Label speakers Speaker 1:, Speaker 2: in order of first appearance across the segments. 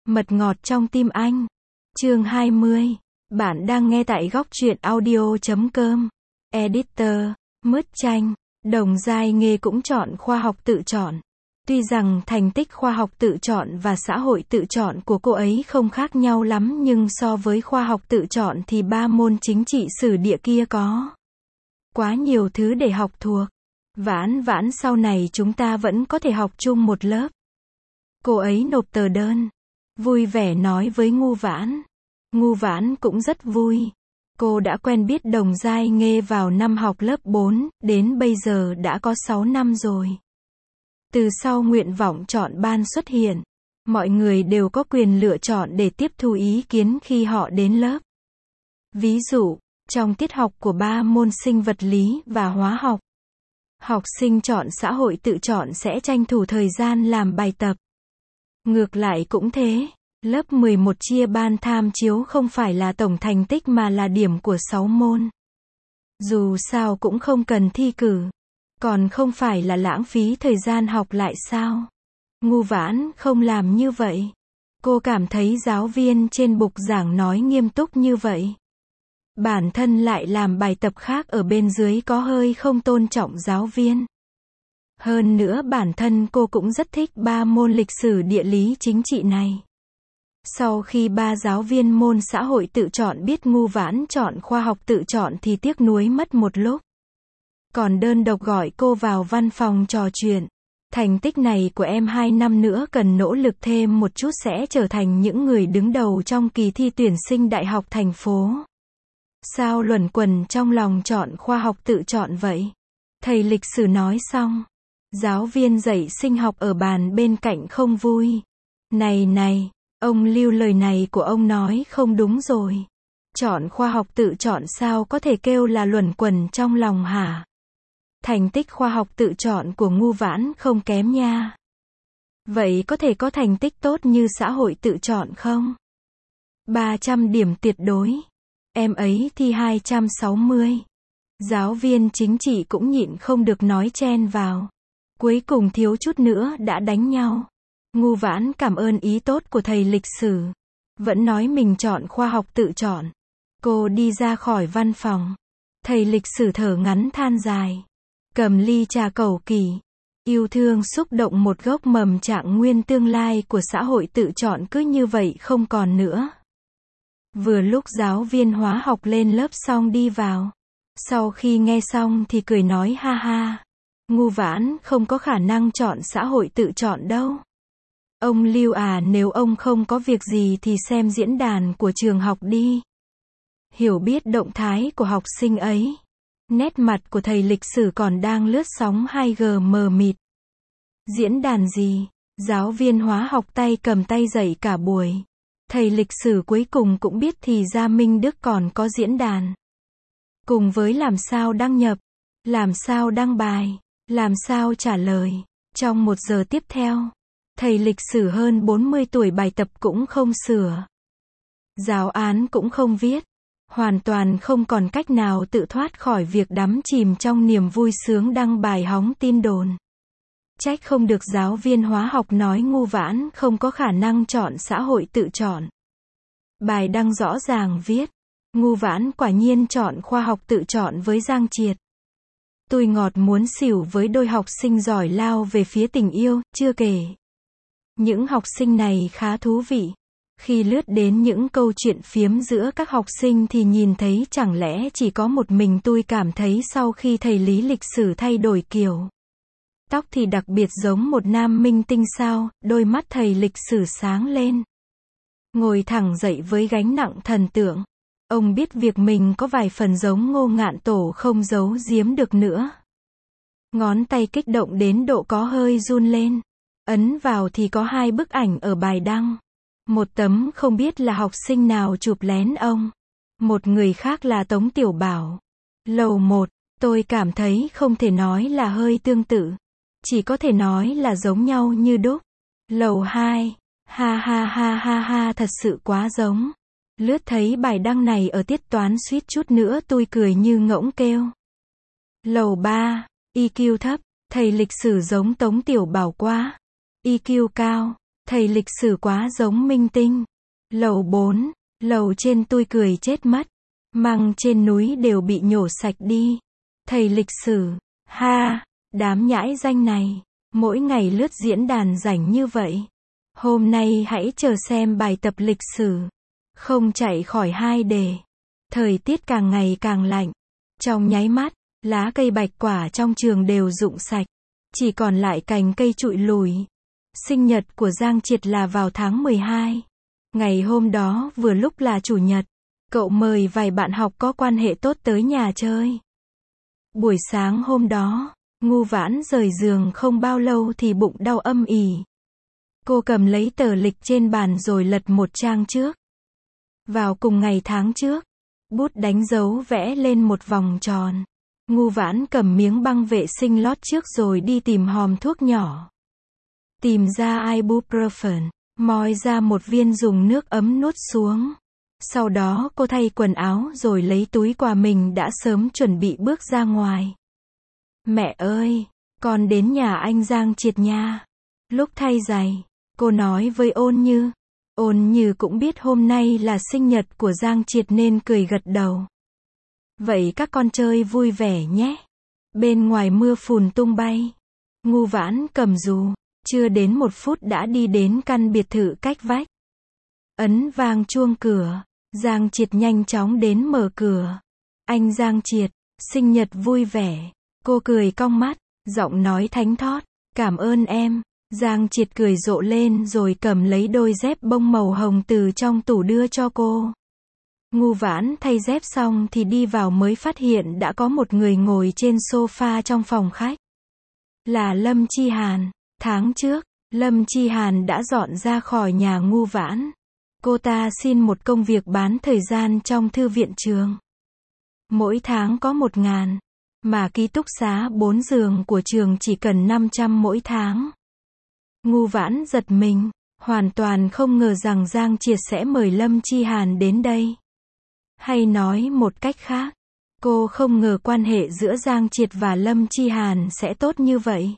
Speaker 1: Mật ngọt trong tim anh. Chương 20. Bạn đang nghe tại góc truyện audio.com. Editor, Mứt Chanh. Đồng Giai Nghê cũng chọn khoa học tự chọn. Tuy rằng thành tích khoa học tự chọn và xã hội tự chọn của cô ấy không khác nhau lắm, nhưng so với khoa học tự chọn thì 3 môn chính trị sử địa kia có quá nhiều thứ để học thuộc. Vãn vãn, sau này chúng ta vẫn có thể học chung một lớp. Cô ấy nộp tờ đơn, vui vẻ nói với Ngu Vãn. Ngu Vãn cũng rất vui. Cô đã quen biết Đồng Giai Nghê vào năm học lớp 4, đến bây giờ đã có 6 năm rồi. Từ sau nguyện vọng chọn ban xuất hiện, mọi người đều có quyền lựa chọn để tiếp thu ý kiến khi họ đến lớp. Ví dụ, trong tiết học của 3 môn sinh vật lý và hóa học, học sinh chọn xã hội tự chọn sẽ tranh thủ thời gian làm bài tập. Ngược lại cũng thế, lớp 11 chia ban tham chiếu không phải là tổng thành tích mà là điểm của 6 môn. Dù sao cũng không cần thi cử, còn không phải là lãng phí thời gian học lại sao? Ngu Vãn không làm như vậy. Cô cảm thấy giáo viên trên bục giảng nói nghiêm túc như vậy, bản thân lại làm bài tập khác ở bên dưới, có hơi không tôn trọng giáo viên. Hơn nữa bản thân cô cũng rất thích 3 môn lịch sử, địa lý, chính trị này. Sau khi 3 giáo viên môn xã hội tự chọn biết Ngu Vãn chọn khoa học tự chọn thì tiếc nuối mất một lúc. Còn đơn độc gọi cô vào văn phòng trò chuyện. Thành tích này của em 2 năm nữa cần nỗ lực thêm một chút sẽ trở thành những người đứng đầu trong kỳ thi tuyển sinh đại học thành phố. Sao luẩn quẩn trong lòng chọn khoa học tự chọn vậy? Thầy lịch sử nói xong. Giáo viên dạy sinh học ở bàn bên cạnh không vui. Này, ông Lưu, lời này của ông nói không đúng rồi. Chọn khoa học tự chọn sao có thể kêu là luẩn quẩn trong lòng hả? Thành tích khoa học tự chọn của Ngu Vãn không kém nha. Vậy có thể có thành tích tốt như xã hội tự chọn không? 300 điểm tuyệt đối. Em ấy thi 260. Giáo viên chính trị cũng nhịn không được nói chen vào. Cuối cùng thiếu chút nữa đã đánh nhau. Ngu Vãn cảm ơn ý tốt của thầy lịch sử, vẫn nói mình chọn khoa học tự chọn. Cô đi ra khỏi văn phòng. Thầy lịch sử thở ngắn than dài, cầm ly trà cầu kỳ, yêu thương xúc động một gốc mầm trạng nguyên tương lai của xã hội tự chọn cứ như vậy không còn nữa. Vừa lúc giáo viên hóa học lên lớp xong đi vào. Sau khi nghe xong thì cười nói ha ha. Ngu Vãn không có khả năng chọn xã hội tự chọn đâu. Ông Lưu à, nếu ông không có việc gì thì xem diễn đàn của trường học đi. Hiểu biết động thái của học sinh ấy. Nét mặt của thầy lịch sử còn đang lướt sóng 2G mờ mịt. Diễn đàn gì? Giáo viên hóa học tay cầm tay dạy cả buổi. Thầy lịch sử cuối cùng cũng biết thì ra Minh Đức còn có diễn đàn. Cùng với làm sao đăng nhập, làm sao đăng bài, làm sao trả lời. Trong 1 giờ tiếp theo, thầy lịch sử hơn 40 tuổi bài tập cũng không sửa. Giáo án cũng không viết. Hoàn toàn không còn cách nào tự thoát khỏi việc đắm chìm trong niềm vui sướng đăng bài hóng tin đồn. Trách không được giáo viên hóa học nói Ngu Vãn không có khả năng chọn xã hội tự chọn. Bài đăng rõ ràng viết, Ngu Vãn quả nhiên chọn khoa học tự chọn với Giang Triệt. Tôi ngọt muốn xỉu với đôi học sinh giỏi lao về phía tình yêu, chưa kể. Những học sinh này khá thú vị. Khi lướt đến những câu chuyện phiếm giữa các học sinh thì nhìn thấy chẳng lẽ chỉ có một mình tôi cảm thấy sau khi thầy lý lịch sử thay đổi kiểu tóc thì đặc biệt giống một nam minh tinh sao? Đôi mắt thầy lịch sử sáng lên. Ngồi thẳng dậy với gánh nặng thần tượng. Ông biết việc mình có vài phần giống Ngô Ngạn Tổ không giấu giếm được nữa. Ngón tay kích động đến độ có hơi run lên. Ấn vào thì có 2 bức ảnh ở bài đăng. Một tấm không biết là học sinh nào chụp lén ông. Một người khác là Tống Tiểu Bảo. Lầu 1, tôi cảm thấy không thể nói là hơi tương tự. Chỉ có thể nói là giống nhau như đúc. Lầu 2, ha ha ha ha ha, thật sự quá giống. Lướt thấy bài đăng này ở tiết toán suýt chút nữa tôi cười như ngỗng kêu. Lầu 3, EQ thấp, thầy lịch sử giống Tống Tiểu Bảo quá. EQ cao, Thầy lịch sử quá giống minh tinh. Lầu 4, lầu trên tôi cười chết mất. Măng trên núi đều bị nhổ sạch đi. Thầy lịch sử, ha, đám nhãi danh này, mỗi ngày lướt diễn đàn rảnh như vậy. Hôm nay hãy chờ xem bài tập lịch sử. Không chạy khỏi 2 đề. Thời tiết càng ngày càng lạnh. Trong nháy mắt, lá cây bạch quả trong trường đều rụng sạch. Chỉ còn lại cành cây trụi lùi. Sinh nhật của Giang Triệt là vào tháng 12. Ngày hôm đó vừa lúc là chủ nhật. Cậu mời vài bạn học có quan hệ tốt tới nhà chơi. Buổi sáng hôm đó, Ngu Vãn rời giường không bao lâu thì bụng đau âm ỉ. Cô cầm lấy tờ lịch trên bàn rồi lật một trang trước. Vào cùng ngày tháng trước, bút đánh dấu vẽ lên một vòng tròn. Ngu Vãn cầm miếng băng vệ sinh lót trước rồi đi tìm hòm thuốc nhỏ. Tìm ra ibuprofen, moi ra một viên dùng nước ấm nuốt xuống. Sau đó cô thay quần áo rồi lấy túi quà mình đã sớm chuẩn bị bước ra ngoài. Mẹ ơi, con đến nhà anh Giang Triệt nha. Lúc thay giày, cô nói với Ôn Như. Ôn Như cũng biết hôm nay là sinh nhật của Giang Triệt nên cười gật đầu. Vậy các con chơi vui vẻ nhé. Bên ngoài mưa phùn tung bay. Ngu Vãn cầm dù, chưa đến 1 phút đã đi đến căn biệt thự cách vách. Ấn vang chuông cửa, Giang Triệt nhanh chóng đến mở cửa. Anh Giang Triệt, sinh nhật vui vẻ. Cô cười cong mắt, giọng nói thánh thót. Cảm ơn em. Giang Triệt cười rộ lên rồi cầm lấy đôi dép bông màu hồng từ trong tủ đưa cho cô. Ngu Vãn thay dép xong thì đi vào mới phát hiện đã có một người ngồi trên sofa trong phòng khách. Là Lâm Chi Hàn. Tháng trước, Lâm Chi Hàn đã dọn ra khỏi nhà Ngu Vãn. Cô ta xin một công việc bán thời gian trong thư viện trường. Mỗi tháng có 1.000, mà ký túc xá 4 giường của trường chỉ cần 500 mỗi tháng. Ngu Vãn giật mình, hoàn toàn không ngờ rằng Giang Triệt sẽ mời Lâm Chi Hàn đến đây. Hay nói một cách khác, cô không ngờ quan hệ giữa Giang Triệt và Lâm Chi Hàn sẽ tốt như vậy.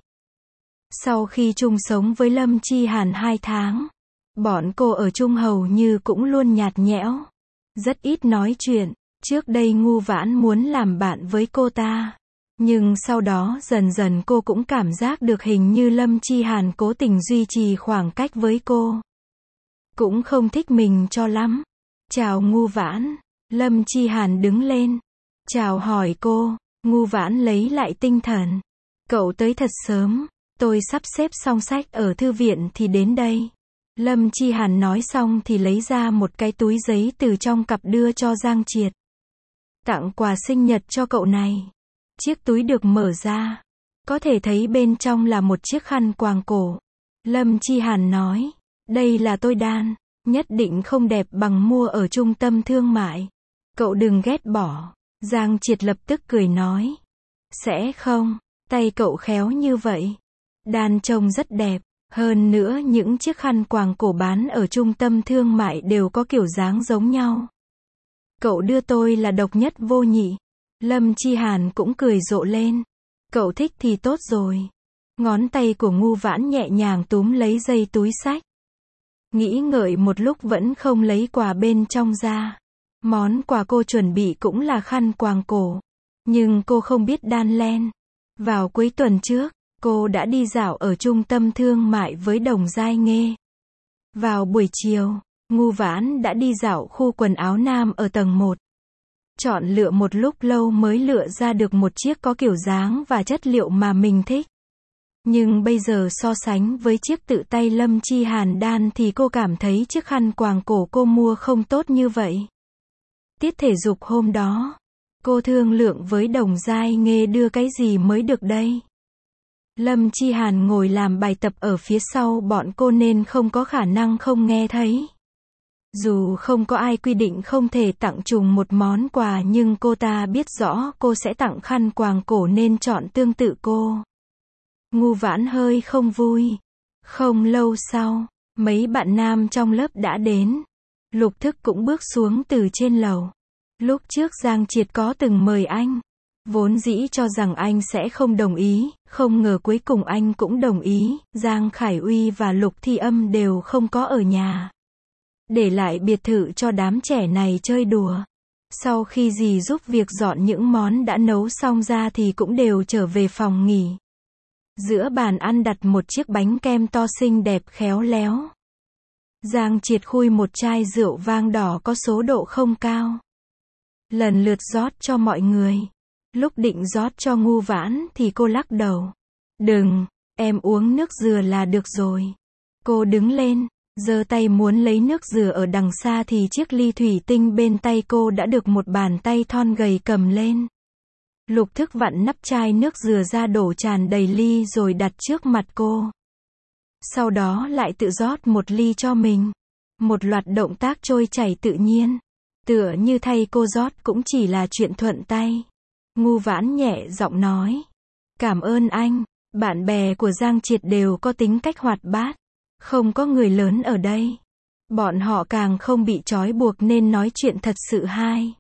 Speaker 1: Sau khi chung sống với Lâm Chi Hàn 2 tháng, bọn cô ở chung hầu như cũng luôn nhạt nhẽo, rất ít nói chuyện. Trước đây Ngu Vãn muốn làm bạn với cô ta, nhưng sau đó dần dần cô cũng cảm giác được hình như Lâm Chi Hàn cố tình duy trì khoảng cách với cô. Cũng không thích mình cho lắm. Chào Ngu Vãn. Lâm Chi Hàn đứng lên, chào hỏi cô. Ngu Vãn lấy lại tinh thần. Cậu tới thật sớm, tôi sắp xếp xong sách ở thư viện thì đến đây. Lâm Chi Hàn nói xong thì lấy ra một cái túi giấy từ trong cặp đưa cho Giang Triệt. Tặng quà sinh nhật cho cậu này. Chiếc túi được mở ra, có thể thấy bên trong là một chiếc khăn quàng cổ. Lâm Chi Hàn nói, đây là tôi đan, nhất định không đẹp bằng mua ở trung tâm thương mại. Cậu đừng ghét bỏ. Giang Triệt lập tức cười nói, sẽ không, tay cậu khéo như vậy. Đan trông rất đẹp, hơn nữa những chiếc khăn quàng cổ bán ở trung tâm thương mại đều có kiểu dáng giống nhau. Cậu đưa tôi là độc nhất vô nhị. Lâm Chi Hàn cũng cười rộ lên. Cậu thích thì tốt rồi. Ngón tay của Ngu Vãn nhẹ nhàng túm lấy dây túi xách. Nghĩ ngợi một lúc vẫn không lấy quà bên trong ra. Món quà cô chuẩn bị cũng là khăn quàng cổ. Nhưng cô không biết đan len. Vào cuối tuần trước, cô đã đi dạo ở trung tâm thương mại với Đồng Giai Nghê. Vào buổi chiều, Ngu Vãn đã đi dạo khu quần áo nam ở tầng 1. Chọn lựa một lúc lâu mới lựa ra được một chiếc có kiểu dáng và chất liệu mà mình thích. Nhưng bây giờ so sánh với chiếc tự tay Lâm Chi Hàn đan thì cô cảm thấy chiếc khăn quàng cổ cô mua không tốt như vậy. Tiết thể dục hôm đó, cô thương lượng với Đồng Giai Nghê đưa cái gì mới được đây. Lâm Chi Hàn ngồi làm bài tập ở phía sau bọn cô nên không có khả năng không nghe thấy. Dù không có ai quy định không thể tặng trùng một món quà nhưng cô ta biết rõ cô sẽ tặng khăn quàng cổ nên chọn tương tự cô. Ngu Vãn hơi không vui. Không lâu sau, mấy bạn nam trong lớp đã đến. Lục Thức cũng bước xuống từ trên lầu. Lúc trước Giang Triệt có từng mời anh. Vốn dĩ cho rằng anh sẽ không đồng ý, không ngờ cuối cùng anh cũng đồng ý, Giang Khải Uy và Lục Thi Âm đều không có ở nhà. Để lại biệt thự cho đám trẻ này chơi đùa. Sau khi dì giúp việc dọn những món đã nấu xong ra thì cũng đều trở về phòng nghỉ. Giữa bàn ăn đặt một chiếc bánh kem to xinh đẹp khéo léo. Giang Triệt khui một chai rượu vang đỏ có số độ không cao. Lần lượt rót cho mọi người. Lúc định rót cho Ngu Vãn thì cô lắc đầu. Đừng, em uống nước dừa là được rồi. Cô đứng lên, giơ tay muốn lấy nước dừa ở đằng xa thì chiếc ly thủy tinh bên tay cô đã được một bàn tay thon gầy cầm lên. Lục Thức vặn nắp chai nước dừa ra đổ tràn đầy ly rồi đặt trước mặt cô. Sau đó lại tự rót một ly cho mình. Một loạt động tác trôi chảy tự nhiên. Tựa như thay cô rót cũng chỉ là chuyện thuận tay. Ngu Vãn nhẹ giọng nói. Cảm ơn anh. Bạn bè của Giang Triệt đều có tính cách hoạt bát. Không có người lớn ở đây. Bọn họ càng không bị trói buộc nên nói chuyện thật sự hay.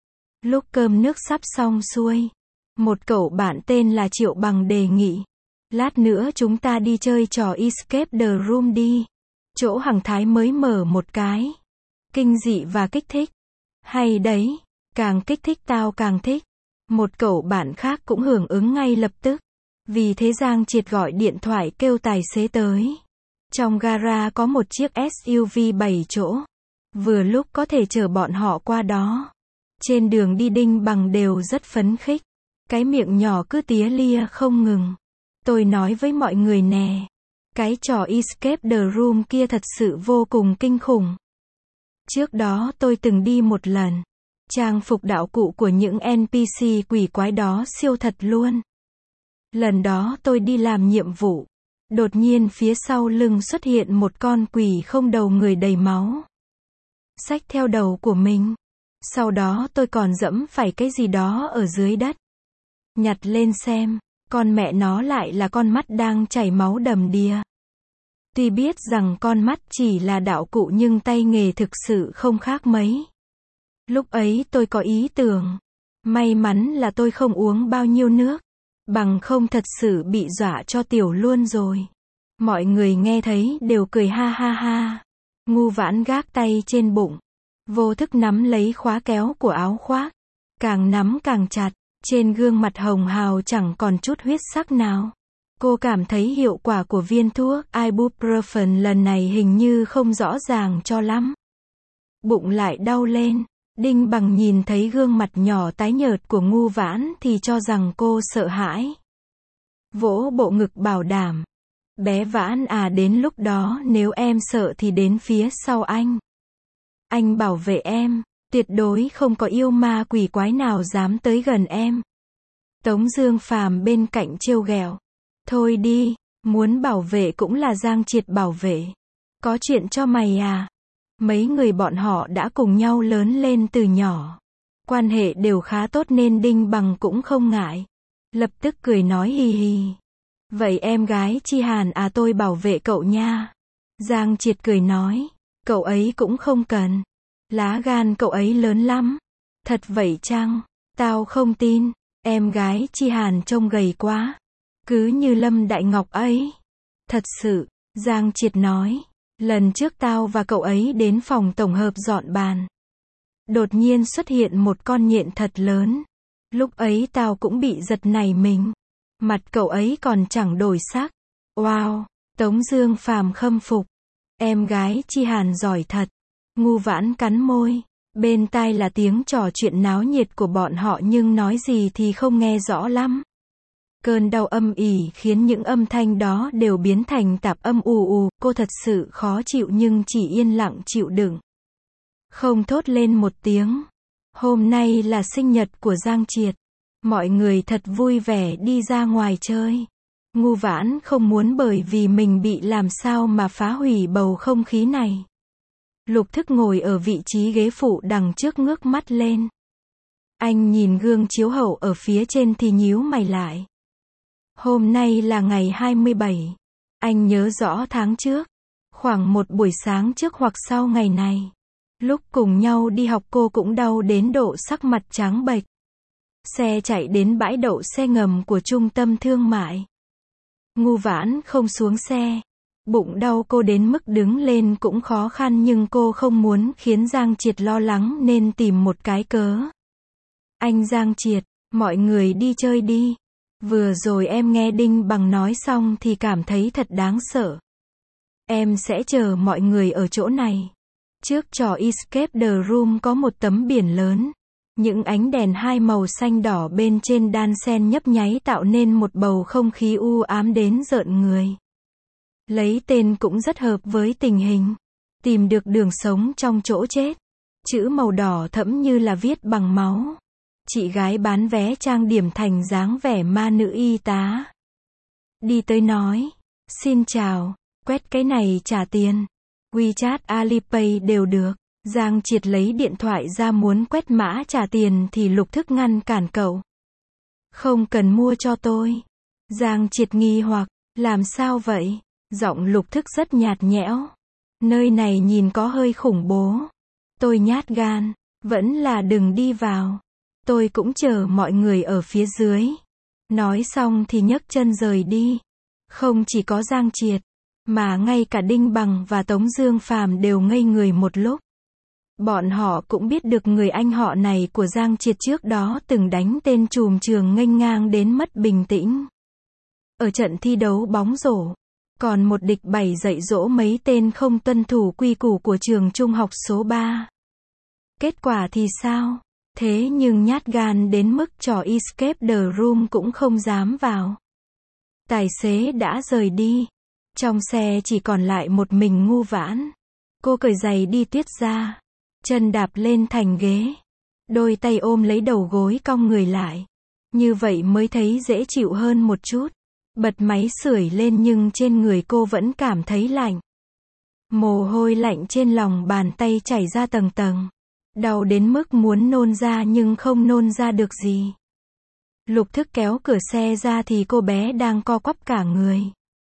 Speaker 1: Lúc cơm nước sắp xong xuôi, một cậu bạn tên là Triệu Bằng đề nghị. Lát nữa chúng ta đi chơi trò Escape the Room đi. Chỗ Hằng Thái mới mở một cái. Kinh dị và kích thích. Hay đấy. Càng kích thích tao càng thích. Một cậu bạn khác cũng hưởng ứng ngay lập tức. Vì thế Giang Triệt gọi điện thoại kêu tài xế tới. Trong gara có một chiếc SUV 7 chỗ. Vừa lúc có thể chở bọn họ qua đó. Trên đường đi Đinh Bằng đều rất phấn khích. Cái miệng nhỏ cứ tía lia không ngừng. Tôi nói với mọi người nè. Cái trò Escape the Room kia thật sự vô cùng kinh khủng. Trước đó tôi từng đi một lần. Trang phục đạo cụ của những NPC quỷ quái đó siêu thật luôn. Lần đó tôi đi làm nhiệm vụ. Đột nhiên phía sau lưng xuất hiện một con quỷ không đầu người đầy máu. Xách theo đầu của mình. Sau đó tôi còn giẫm phải cái gì đó ở dưới đất. Nhặt lên xem. Con mẹ nó lại là con mắt đang chảy máu đầm đìa. Tuy biết rằng con mắt chỉ là đạo cụ nhưng tay nghề thực sự không khác mấy. Lúc ấy tôi có ý tưởng. May mắn là tôi không uống bao nhiêu nước. Bằng không thật sự bị dọa cho tiểu luôn rồi. Mọi người nghe thấy đều cười ha ha ha. Ngu Vãn gác tay trên bụng. Vô thức nắm lấy khóa kéo của áo khoác. Càng nắm càng chặt. Trên gương mặt hồng hào chẳng còn chút huyết sắc nào. Cô cảm thấy hiệu quả của viên thuốc ibuprofen lần này hình như không rõ ràng cho lắm. Bụng lại đau lên. Đinh Bằng nhìn thấy gương mặt nhỏ tái nhợt của Ngu Vãn thì cho rằng cô sợ hãi. Vỗ bộ ngực bảo đảm. Bé Vãn à, đến lúc đó nếu em sợ thì đến phía sau anh. Anh bảo vệ em. Tuyệt đối không có yêu ma quỷ quái nào dám tới gần em. Tống Dương Phàm bên cạnh trêu ghẹo. Thôi đi, muốn bảo vệ cũng là Giang Triệt bảo vệ. Có chuyện cho mày à? Mấy người bọn họ đã cùng nhau lớn lên từ nhỏ. Quan hệ đều khá tốt nên Đinh Bằng cũng không ngại. Lập tức cười nói hì hì. Vậy em gái Chi Hàn à, tôi bảo vệ cậu nha. Giang Triệt cười nói. Cậu ấy cũng không cần. Lá gan cậu ấy lớn lắm. Thật vậy chăng? Tao không tin. Em gái Chi Hàn trông gầy quá. Cứ như Lâm Đại Ngọc ấy. Thật sự, Giang Triệt nói. Lần trước tao và cậu ấy đến phòng tổng hợp dọn bàn. Đột nhiên xuất hiện một con nhện thật lớn. Lúc ấy tao cũng bị giật nảy mình. Mặt cậu ấy còn chẳng đổi sắc. Wow, Tống Dương Phàm khâm phục. Em gái Chi Hàn giỏi thật. Ngu Vãn cắn môi. Bên tai là tiếng trò chuyện náo nhiệt của bọn họ nhưng nói gì thì không nghe rõ lắm. Cơn đau âm ỉ khiến những âm thanh đó đều biến thành tạp âm ù ù. Cô thật sự khó chịu nhưng chỉ yên lặng chịu đựng. Không thốt lên một tiếng. Hôm nay là sinh nhật của Giang Triệt. Mọi người thật vui vẻ đi ra ngoài chơi. Ngu Vãn không muốn bởi vì mình bị làm sao mà phá hủy bầu không khí này. Lục Thức ngồi ở vị trí ghế phụ đằng trước ngước mắt lên. Anh nhìn gương chiếu hậu ở phía trên thì nhíu mày lại. Hôm nay là ngày 27. Anh nhớ rõ tháng trước. Khoảng một buổi sáng trước hoặc sau ngày này. Lúc cùng nhau đi học cô cũng đau đến độ sắc mặt trắng bệch. Xe chạy đến bãi đậu xe ngầm của trung tâm thương mại. Ngu Vãn không xuống xe. Bụng đau cô đến mức đứng lên cũng khó khăn nhưng cô không muốn khiến Giang Triệt lo lắng nên tìm một cái cớ. Anh Giang Triệt, mọi người đi chơi đi. Vừa rồi em nghe Đinh Bằng nói xong thì cảm thấy thật đáng sợ. Em sẽ chờ mọi người ở chỗ này. Trước trò Escape the Room có một tấm biển lớn. Những ánh đèn hai màu xanh đỏ bên trên đan xen nhấp nháy tạo nên một bầu không khí u ám đến rợn người. Lấy tên cũng rất hợp với tình hình. Tìm được đường sống trong chỗ chết. Chữ màu đỏ thẫm như là viết bằng máu. Chị gái bán vé trang điểm thành dáng vẻ ma nữ y tá. Đi tới nói, xin chào, quét cái này trả tiền. WeChat Alipay đều được. Giang Triệt lấy điện thoại ra muốn quét mã trả tiền thì Lục Thức ngăn cản cậu. Không cần mua cho tôi. Giang Triệt nghi hoặc, làm sao vậy? Giọng Lục Thức rất nhạt nhẽo. Nơi này nhìn có hơi khủng bố. Tôi nhát gan, vẫn là đừng đi vào. Tôi cũng chờ mọi người ở phía dưới. Nói xong thì nhấc chân rời đi. Không chỉ có Giang Triệt, mà ngay cả Đinh Bằng và Tống Dương Phàm đều ngây người một lúc. Bọn họ cũng biết được người anh họ này của Giang Triệt trước đó từng đánh tên trùm trường nghênh ngang đến mất bình tĩnh. Ở trận thi đấu bóng rổ, còn một địch 7 dạy dỗ mấy tên không tuân thủ quy củ của trường trung học số 3. Kết quả thì sao? Thế nhưng nhát gan đến mức trò Escape the Room cũng không dám vào. Tài xế đã rời đi. Trong xe chỉ còn lại một mình Ngu Vãn. Cô cởi giày đi tuyết ra. Chân đạp lên thành ghế. Đôi tay ôm lấy đầu gối cong người lại. Như vậy mới thấy dễ chịu hơn một chút. Bật máy sưởi lên nhưng trên người cô vẫn cảm thấy lạnh. Mồ hôi lạnh trên lòng bàn tay chảy ra tầng tầng. Đau đến mức muốn nôn ra nhưng không nôn ra được gì. Lục Thức kéo cửa xe ra thì cô bé đang co quắp cả người.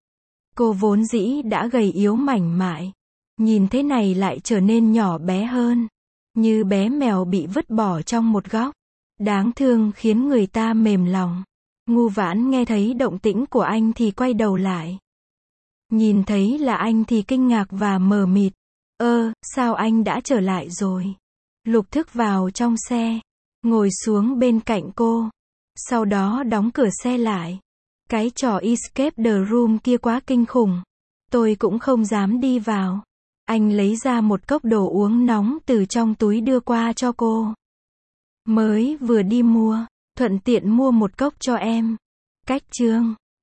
Speaker 1: Cô vốn dĩ đã gầy yếu mảnh mại. Nhìn thế này lại trở nên nhỏ bé hơn. Như bé mèo bị vứt bỏ trong một góc. Đáng thương khiến người ta mềm lòng. Ngu Vãn nghe thấy động tĩnh của anh thì quay đầu lại. Nhìn thấy là anh thì kinh ngạc và mờ mịt. Sao anh đã trở lại rồi? Lục Thức vào trong xe. Ngồi xuống bên cạnh cô. Sau đó đóng cửa xe lại. Cái trò Escape the Room kia quá kinh khủng. Tôi cũng không dám đi vào. Anh lấy ra một cốc đồ uống nóng từ trong túi đưa qua cho cô. Mới vừa đi mua, thuận tiện mua một cốc cho em. Cách chương